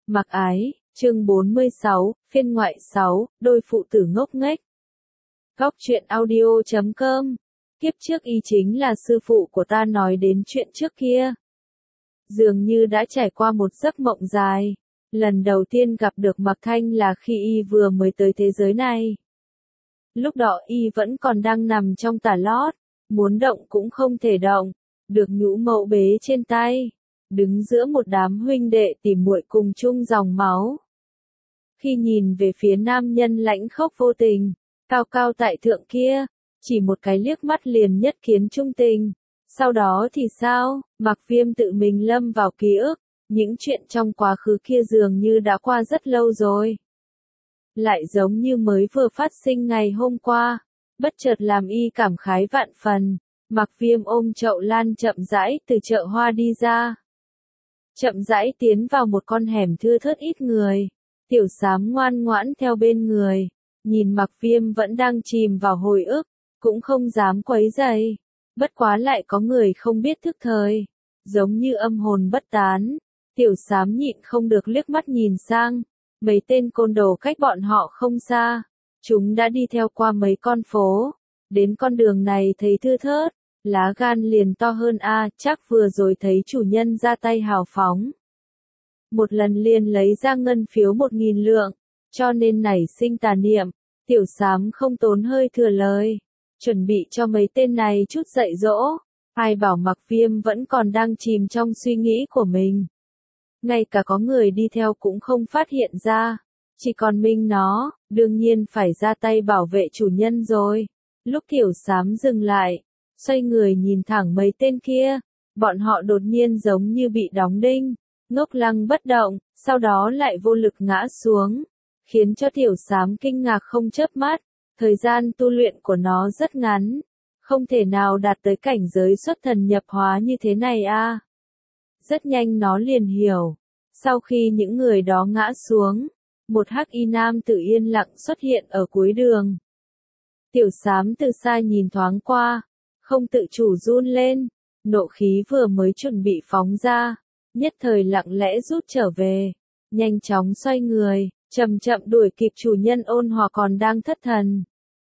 Mặc ái, chương 46, phiên ngoại 6, đôi phụ tử ngốc nghếch. Góc truyện audio.com. Kiếp trước y chính là sư phụ của ta nói đến chuyện trước kia. Dường như đã trải qua một giấc mộng dài. Lần đầu tiên gặp được Mạc Thanh là khi y vừa mới tới thế giới này. Lúc đó y vẫn còn đang nằm trong tà lót, muốn động cũng không thể động, được nhũ mẫu bế trên tay, đứng giữa một đám huynh đệ tỉ muội cùng chung dòng máu. Khi nhìn về phía nam nhân lãnh khốc vô tình, cao cao tại thượng kia, chỉ một cái liếc mắt liền nhất kiến trung tình. Sau đó thì sao? Mạc Viêm tự mình lâm vào ký ức, những chuyện trong quá khứ kia dường như đã qua rất lâu rồi. Lại giống như mới vừa phát sinh ngày hôm qua, bất chợt làm y cảm khái vạn phần. Mạc Viêm ôm chậu lan chậm rãi từ chợ hoa đi ra. Chậm rãi tiến vào một con hẻm thưa thớt ít người. Tiểu Sám ngoan ngoãn theo bên người, nhìn Mạc Viêm vẫn đang chìm vào hồi ức, cũng không dám quấy rầy. Bất quá lại có người không biết thức thời, giống như âm hồn bất tán. Tiểu Sám nhịn không được liếc mắt nhìn sang, mấy tên côn đồ cách bọn họ không xa. Chúng đã đi theo qua mấy con phố, đến con đường này thấy thưa thớt, lá gan liền to hơn chắc vừa rồi thấy chủ nhân ra tay hào phóng. Một lần liền lấy ra ngân phiếu 1.000 lượng, cho nên nảy sinh tà niệm. Tiểu Sám không tốn hơi thừa lời, chuẩn bị cho mấy tên này chút dạy dỗ. Ai bảo Mạc Viêm vẫn còn đang chìm trong suy nghĩ của mình. Ngay cả có người đi theo cũng không phát hiện ra, chỉ còn mình nó, đương nhiên phải ra tay bảo vệ chủ nhân rồi. Lúc Tiểu Sám dừng lại, xoay người nhìn thẳng mấy tên kia, bọn họ đột nhiên giống như bị đóng đinh, ngốc lăng bất động, sau đó lại vô lực ngã xuống, khiến cho Tiểu Sám kinh ngạc không chớp mắt. Thời gian tu luyện của nó rất ngắn, không thể nào đạt tới cảnh giới xuất thần nhập hóa như thế này Rất nhanh nó liền hiểu. Sau khi những người đó ngã xuống, một hắc y nam tử yên lặng xuất hiện ở cuối đường. Tiểu Sám từ xa nhìn thoáng qua, không tự chủ run lên, nộ khí vừa mới chuẩn bị phóng ra, nhất thời lặng lẽ rút trở về, nhanh chóng xoay người, chậm chậm đuổi kịp chủ nhân ôn hòa còn đang thất thần.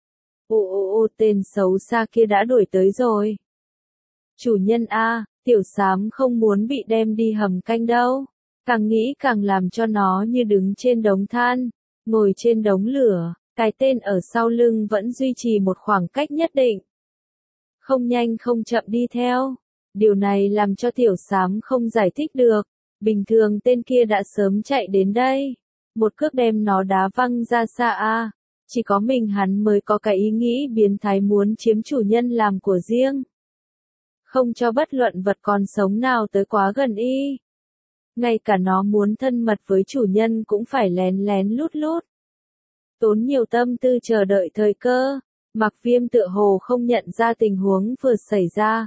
Tên xấu xa kia đã đuổi tới rồi. Chủ nhân Tiểu Sám không muốn bị đem đi hầm canh đâu. Càng nghĩ càng làm cho nó như đứng trên đống than, ngồi trên đống lửa, cái tên ở sau lưng vẫn duy trì một khoảng cách nhất định. Không nhanh không chậm đi theo. Điều này làm cho Tiểu Sám không giải thích được. Bình thường tên kia đã sớm chạy đến đây. Một cước đem nó đá văng ra xa Chỉ có mình hắn mới có cái ý nghĩ biến thái muốn chiếm chủ nhân làm của riêng. Không cho bất luận vật còn sống nào tới quá gần y. Ngay cả nó muốn thân mật với chủ nhân cũng phải lén lén lút lút. Tốn nhiều tâm tư chờ đợi thời cơ, Mạc Viêm tựa hồ không nhận ra tình huống vừa xảy ra.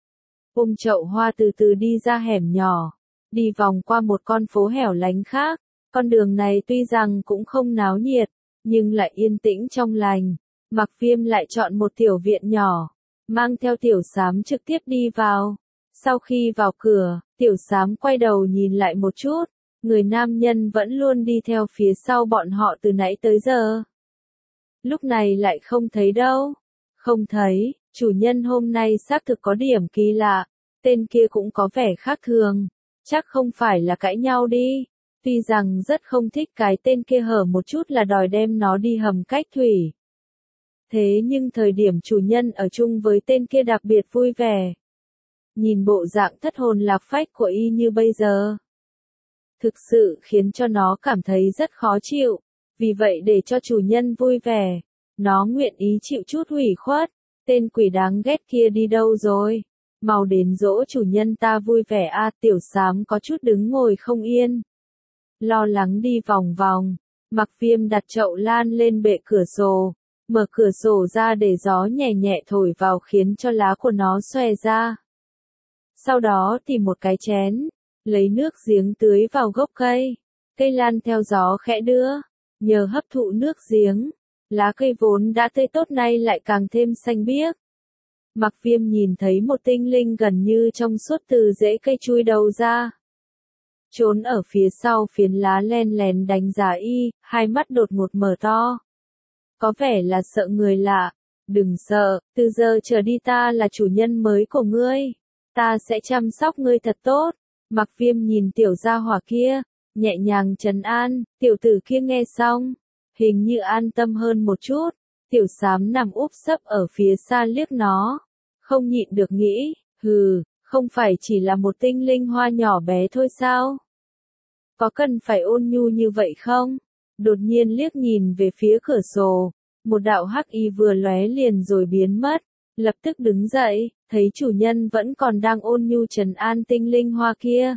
Ôm chậu hoa từ từ đi ra hẻm nhỏ, đi vòng qua một con phố hẻo lánh khác. Con đường này tuy rằng cũng không náo nhiệt, nhưng lại yên tĩnh trong lành. Mạc Viêm lại chọn một tiểu viện nhỏ, mang theo Tiểu Sám trực tiếp đi vào. Sau khi vào cửa, Tiểu Sám quay đầu nhìn lại một chút, người nam nhân vẫn luôn đi theo phía sau bọn họ từ nãy tới giờ. Lúc này lại không thấy đâu. Không thấy, chủ nhân hôm nay xác thực có điểm kỳ lạ, tên kia cũng có vẻ khác thường, chắc không phải là cãi nhau đi. Tuy rằng rất không thích cái tên kia hở một chút là đòi đem nó đi hầm cách thủy. Thế nhưng thời điểm chủ nhân ở chung với tên kia đặc biệt vui vẻ. Nhìn bộ dạng thất hồn lạc phách của y như bây giờ, thực sự khiến cho nó cảm thấy rất khó chịu. Vì vậy để cho chủ nhân vui vẻ, nó nguyện ý chịu chút hủy khuất. Tên quỷ đáng ghét kia đi đâu rồi? Mau đến dỗ chủ nhân ta vui vẻ Tiểu Sám có chút đứng ngồi không yên, lo lắng đi vòng vòng. Mạc Viêm đặt chậu lan lên bệ cửa sổ, mở cửa sổ ra để gió nhẹ nhẹ thổi vào khiến cho lá của nó xòe ra. Sau đó tìm một cái chén, lấy nước giếng tưới vào gốc cây. Cây lan theo gió khẽ đưa, nhờ hấp thụ nước giếng, lá cây vốn đã tươi tốt nay lại càng thêm xanh biếc. Mạc Viêm nhìn thấy một tinh linh gần như trong suốt từ rễ cây chui đầu ra. trốn ở phía sau phiến lá len lén đánh giá y, hai mắt đột ngột mở to. Có vẻ là sợ người lạ. Đừng sợ, từ giờ trở đi ta là chủ nhân mới của ngươi. Ta sẽ chăm sóc ngươi thật tốt. Mặc Viêm nhìn tiểu gia hỏa kia, nhẹ nhàng trấn an, tiểu tử kia nghe xong, hình như an tâm hơn một chút. Tiểu Xám nằm úp sấp ở phía xa liếc nó, không nhịn được nghĩ, hừ, không phải chỉ là một tinh linh hoa nhỏ bé thôi sao? Có cần phải ôn nhu như vậy không? Đột nhiên liếc nhìn về phía cửa sổ, một đạo hắc y vừa lóe liền rồi biến mất, lập tức đứng dậy, thấy chủ nhân vẫn còn đang ôn nhu trấn an tinh linh hoa kia.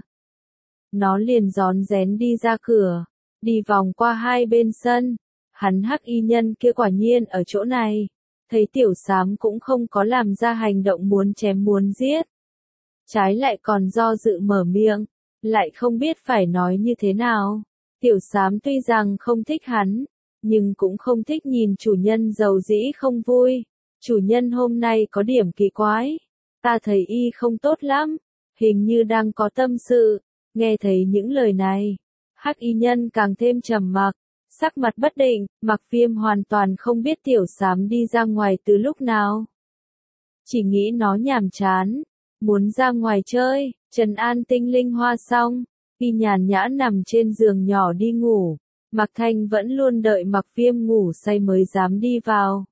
Nó liền rón rén đi ra cửa, đi vòng qua hai bên sân, hắn hắc y nhân kia quả nhiên ở chỗ này, thấy Tiểu Xám cũng không có làm ra hành động muốn chém muốn giết. Trái lại còn do dự mở miệng, lại không biết phải nói như thế nào. Tiểu Xám tuy rằng không thích hắn, nhưng cũng không thích nhìn chủ nhân giàu dĩ không vui. Chủ nhân hôm nay có điểm kỳ quái, ta thấy y không tốt lắm, hình như đang có tâm sự. Nghe thấy những lời này, hắc y nhân càng thêm trầm mặc, sắc mặt bất định. Mặc Viêm hoàn toàn không biết Tiểu Xám đi ra ngoài từ lúc nào. Chỉ nghĩ nó nhàm chán, muốn ra ngoài chơi, trấn an tinh linh hoa xong, y nhàn nhã nằm trên giường nhỏ đi ngủ. Mạc Thanh vẫn luôn đợi Mặc Viêm ngủ say mới dám đi vào.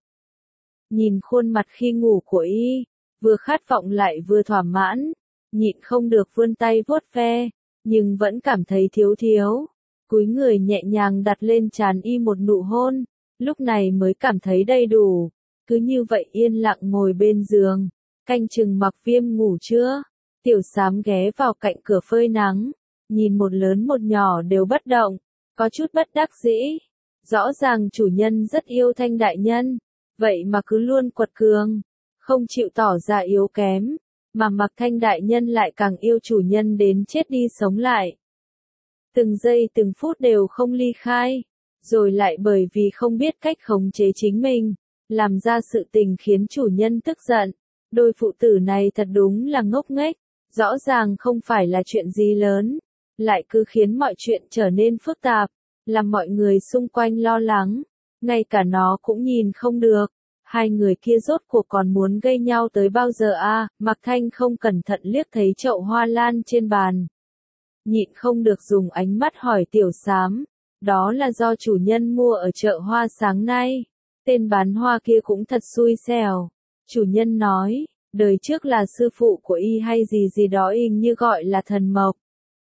Nhìn khuôn mặt khi ngủ của y, vừa khát vọng lại vừa thỏa mãn, nhịn không được vươn tay vuốt ve, nhưng vẫn cảm thấy thiếu thiếu. Cúi người nhẹ nhàng đặt lên trán y một nụ hôn, lúc này mới cảm thấy đầy đủ. Cứ như vậy yên lặng ngồi bên giường, canh chừng Mặc Viêm ngủ chưa. Tiểu Xám ghé vào cạnh cửa phơi nắng, nhìn một lớn một nhỏ đều bất động, có chút bất đắc dĩ. Rõ ràng chủ nhân rất yêu Thanh đại nhân, vậy mà cứ luôn quật cường, không chịu tỏ ra yếu kém, mà Mạc Thanh đại nhân lại càng yêu chủ nhân đến chết đi sống lại. Từng giây từng phút đều không ly khai, rồi lại bởi vì không biết cách khống chế chính mình, làm ra sự tình khiến chủ nhân tức giận. Đôi phụ tử này thật đúng là ngốc nghếch, rõ ràng không phải là chuyện gì lớn, lại cứ khiến mọi chuyện trở nên phức tạp, làm mọi người xung quanh lo lắng, ngay cả nó cũng nhìn không được. Hai người kia rốt cuộc còn muốn gây nhau tới bao giờ a? Mạc Thanh không cẩn thận liếc thấy chậu hoa lan trên bàn, nhịn không được dùng ánh mắt hỏi Tiểu Xám, đó là do chủ nhân mua ở chợ hoa sáng nay. Tên bán hoa kia cũng thật xui xẻo. Chủ nhân nói, đời trước là sư phụ của y hay gì gì đó, hình như gọi là Thần Mộc.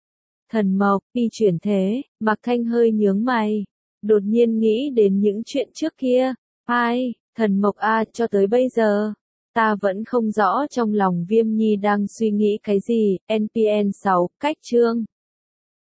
Thần Mộc, y chuyển thế. Mạc Thanh hơi nhướng mày, đột nhiên nghĩ đến những chuyện trước kia. Ai, Thần Mộc a, cho tới bây giờ, ta vẫn không rõ trong lòng Viêm Nhi đang suy nghĩ cái gì. NPN 6, cách chương.